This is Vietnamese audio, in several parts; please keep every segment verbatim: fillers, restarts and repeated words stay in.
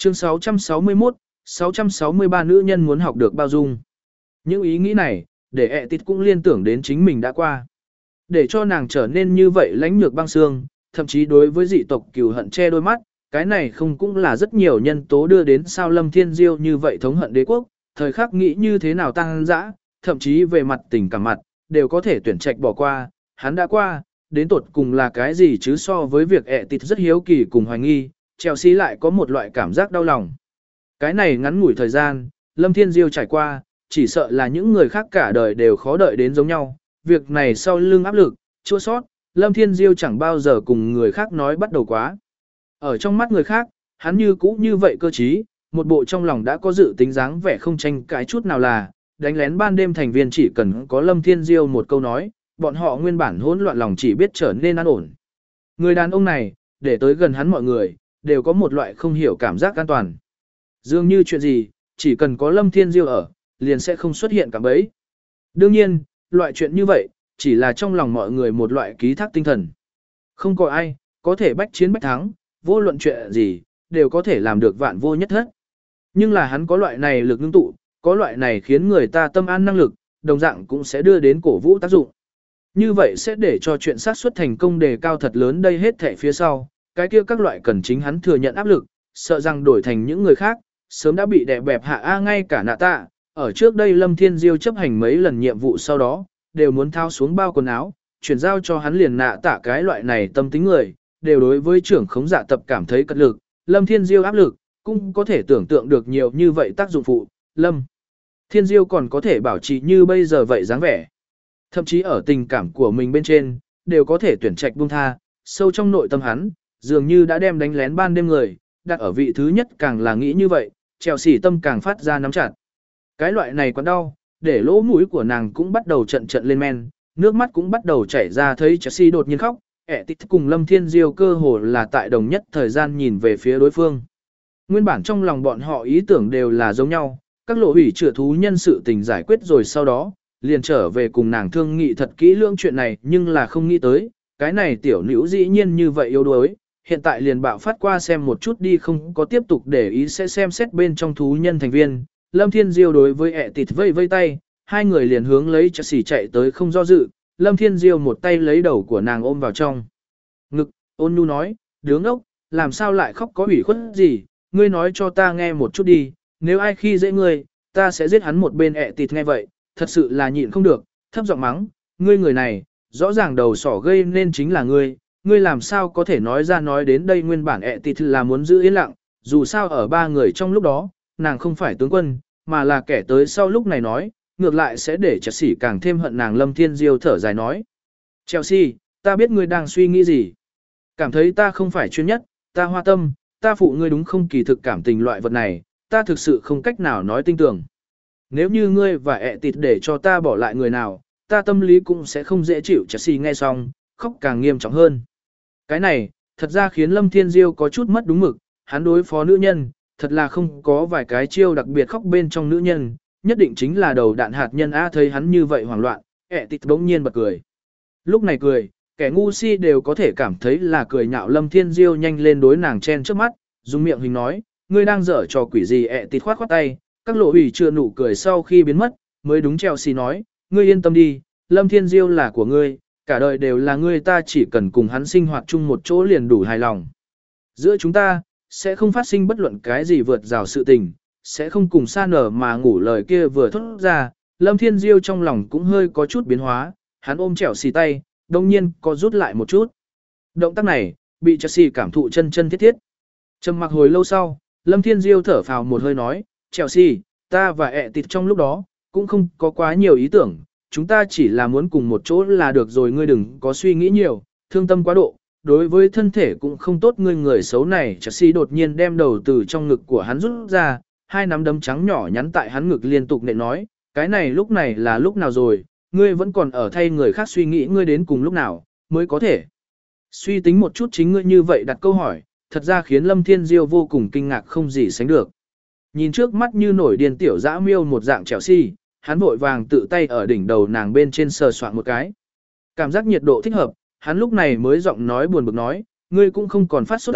Chương sáu trăm sáu mươi mốt, sáu trăm sáu mươi ba nữ nhân muốn học được bao dung. Những ý nghĩ này, để ẹ tịt cũng liên tưởng đến chính mình đã qua. Để cho nàng trở nên như vậy lãnh nhược băng xương, thậm chí đối với dị tộc cừu hận che đôi mắt, cái này không cũng là rất nhiều nhân tố đưa đến sao Lâm Thiên Diêu như vậy thống hận đế quốc, thời khắc nghĩ như thế nào tăng dã, thậm chí về mặt tình cảm mặt, đều có thể tuyển trạch bỏ qua, hắn đã qua, đến tột cùng là cái gì chứ so với việc ẹ tịt rất hiếu kỳ cùng hoài nghi, Chelsea lại có một loại cảm giác đau lòng. Cái này ngắn ngủi thời gian, Lâm Thiên Diêu trải qua, chỉ sợ là những người khác cả đời đều khó đợi đến giống nhau, việc này sau lưng áp lực, chua sót, Lâm Thiên Diêu chẳng bao giờ cùng người khác nói bắt đầu quá. Ở trong mắt người khác, hắn như cũ như vậy cơ trí, một bộ trong lòng đã có dự tính dáng vẻ không tranh cãi chút nào là, đánh lén ban đêm thành viên chỉ cần có Lâm Thiên Diêu một câu nói, bọn họ nguyên bản hỗn loạn lòng chỉ biết trở nên an ổn. Người đàn ông này, để tới gần hắn mọi người, đều có một loại không hiểu cảm giác an toàn. Dường như chuyện gì, chỉ cần có Lâm Thiên Diêu ở, liền sẽ không xuất hiện cảm bấy. Đương nhiên, loại chuyện như vậy, chỉ là trong lòng mọi người một loại ký thác tinh thần. Không có ai, có thể bách chiến bách thắng, vô luận chuyện gì, đều có thể làm được vạn vô nhất hết. Nhưng là hắn có loại này lực ngưng tụ, có loại này khiến người ta tâm an năng lực, đồng dạng cũng sẽ đưa đến cổ vũ tác dụng. Như vậy sẽ để cho chuyện xác suất thành công đề cao thật lớn đây hết thảy phía sau, cái kia các loại cần chính hắn thừa nhận áp lực, sợ rằng đổi thành những người khác, sớm đã bị đè bẹp hạ a ngay cả nạ tạ. Ở trước đây Lâm Thiên Diêu chấp hành mấy lần nhiệm vụ sau đó, đều muốn thao xuống bao quần áo, chuyển giao cho hắn liền nạ tạ cái loại này tâm tính người, đều đối với trưởng khống giả tập cảm thấy cật lực, Lâm Thiên Diêu áp lực, cũng có thể tưởng tượng được nhiều như vậy tác dụng phụ, Lâm Thiên Diêu còn có thể bảo trì như bây giờ vậy dáng vẻ. Thậm chí ở tình cảm của mình bên trên, đều có thể tuyển trạch buông tha, sâu trong nội tâm hắn, dường như đã đem đánh lén ban đêm người, đặt ở vị thứ nhất càng là nghĩ như vậy, trèo xỉ tâm càng phát ra nắm chặt. Cái loại này quá đau, để lỗ mũi của nàng cũng bắt đầu trận trận lên men, nước mắt cũng bắt đầu chảy ra thấy Chelsea đột nhiên khóc, ẹ tít cùng Lâm Thiên Diêu cơ hồ là tại đồng nhất thời gian nhìn về phía đối phương. Nguyên bản trong lòng bọn họ ý tưởng đều là giống nhau, các lộ hủy chữa thú nhân sự tình giải quyết rồi sau đó, liền trở về cùng nàng thương nghị thật kỹ lưỡng chuyện này nhưng là không nghĩ tới, cái này tiểu nữ dĩ nhiên như vậy yếu đuối, hiện tại liền bạo phát qua xem một chút đi không có tiếp tục để ý sẽ xem xét bên trong thú nhân thành viên. Lâm Thiên Diêu đối với ẹ tịt vây vây tay, hai người liền hướng lấy Chelsea chạy tới không do dự, Lâm Thiên Diêu một tay lấy đầu của nàng ôm vào trong ngực, ôn nhu nói, đứa ngốc, làm sao lại khóc có ủy khuất gì, ngươi nói cho ta nghe một chút đi, nếu ai khi dễ ngươi, ta sẽ giết hắn một bên ẹ tịt nghe vậy, thật sự là nhịn không được, thấp giọng mắng, ngươi người này, rõ ràng đầu sỏ gây nên chính là ngươi, ngươi làm sao có thể nói ra nói đến đây nguyên bản ẹ tịt là muốn giữ yên lặng, dù sao ở ba người trong lúc đó, nàng không phải tướng quân, mà là kẻ tới sau lúc này nói, ngược lại sẽ để Chelsea càng thêm hận nàng. Lâm Thiên Diêu thở dài nói, Chelsea, ta biết ngươi đang suy nghĩ gì, cảm thấy ta không phải chuyên nhất, ta hoa tâm, ta phụ ngươi đúng không, kỳ thực cảm tình loại vật này, ta thực sự không cách nào nói tin tưởng. Nếu như ngươi và ẹ tịt để cho ta bỏ lại người nào, ta tâm lý cũng sẽ không dễ chịu. Chelsea nghe xong, khóc càng nghiêm trọng hơn. Cái này, thật ra khiến Lâm Thiên Diêu có chút mất đúng mực, hắn đối phó nữ nhân, thật là không có vài cái chiêu đặc biệt khóc bên trong nữ nhân, nhất định chính là đầu đạn hạt nhân a. Thấy hắn như vậy hoảng loạn, ẹ tịt bỗng nhiên bật cười. Lúc này cười, kẻ ngu si đều có thể cảm thấy là cười nhạo. Lâm Thiên Diêu nhanh lên đối nàng chen trước mắt, dùng miệng hình nói, ngươi đang dở trò quỷ gì. Ẹ tịt khoát khoát tay, các lộ hủy chưa nụ cười sau khi biến mất, mới đúng Chelsea nói, ngươi yên tâm đi, Lâm Thiên Diêu là của ngươi, cả đời đều là ngươi, ta chỉ cần cùng hắn sinh hoạt chung một chỗ liền đủ hài lòng. Giữa chúng ta, sẽ không phát sinh bất luận cái gì vượt rào sự tình, sẽ không cùng xa nở mà ngủ. Lời kia vừa thốt ra, Lâm Thiên Diêu trong lòng cũng hơi có chút biến hóa, hắn ôm Chelsea tay, đồng nhiên có rút lại một chút. Động tác này, bị Chelsea cảm thụ chân chân thiết thiết. Trầm mặc hồi lâu sau, Lâm Thiên Diêu thở phào một hơi nói, Chelsea, ta và ẹ tịt trong lúc đó, cũng không có quá nhiều ý tưởng, chúng ta chỉ là muốn cùng một chỗ là được rồi, ngươi đừng có suy nghĩ nhiều, thương tâm quá độ, đối với thân thể cũng không tốt. Ngươi người xấu này. Chelsea đột nhiên đem đầu từ trong ngực của hắn rút ra, hai nắm đấm trắng nhỏ nhắn tại hắn ngực liên tục nện nói, cái này lúc này là lúc nào rồi, ngươi vẫn còn ở thay người khác suy nghĩ, ngươi đến cùng lúc nào mới có thể suy tính một chút chính ngươi. Như vậy đặt câu hỏi, thật ra khiến Lâm Thiên Diêu vô cùng kinh ngạc không gì sánh được. Nhìn trước mắt như nổi điên tiểu dã miêu một dạng Chelsea, hắn vội vàng tự tay ở đỉnh đầu nàng bên trên sờ soạn một cái. Cảm giác nhiệt độ thích hợp, hắn lúc này mới giọng nói buồn bực nói, ngươi cũng không còn phát sốt ta,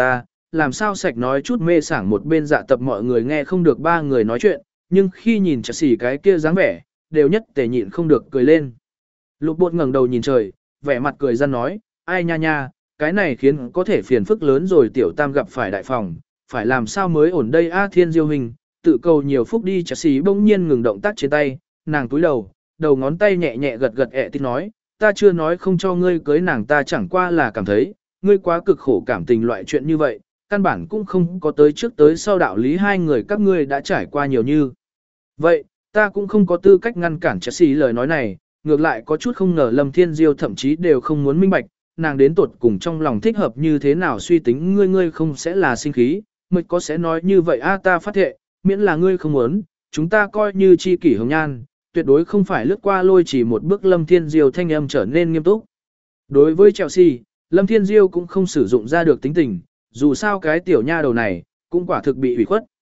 làm sao sạch nói chút mê sảng một bên dạ tập mọi người nghe không được ba người nói chuyện, nhưng khi nhìn Chelsea cái kia dáng vẻ, đều nhất tề nhịn không được cười lên. Lục bột ngẩng đầu nhìn trời, vẻ mặt cười răn nói, ai nha nha, cái này khiến có thể phiền phức lớn rồi tiểu tam gặp phải đại phòng, phải làm sao mới ổn đây a Thiên Diêu hình, tự cầu nhiều phúc đi. Chelsea bỗng nhiên ngừng động tác trên tay, nàng túi đầu, đầu ngón tay nhẹ nhẹ gật gật ẹ tít nói, ta chưa nói không cho ngươi cưới nàng, ta chẳng qua là cảm thấy, ngươi quá cực khổ cảm tình loại chuyện như vậy, căn bản cũng không có tới trước tới sau đạo lý hai người các ngươi đã trải qua nhiều như. Vậy, ta cũng không có tư cách ngăn cản Chelsea lời nói này, ngược lại có chút không ngờ Lâm Thiên Diêu thậm chí đều không muốn minh bạch, nàng đến tột cùng trong lòng thích hợp như thế nào, suy tính ngươi ngươi không sẽ là sinh khí, mịch có sẽ nói như vậy a ta phát thệ, miễn là ngươi không muốn, chúng ta coi như chi kỷ hồng nhan, tuyệt đối không phải lướt qua lôi chỉ một bước. Lâm Thiên Diêu thanh âm trở nên nghiêm túc. Đối với Chelsea, Lâm Thiên Diêu cũng không sử dụng ra được tính tình, dù sao cái tiểu nha đầu này, cũng quả thực bị hủy khuất.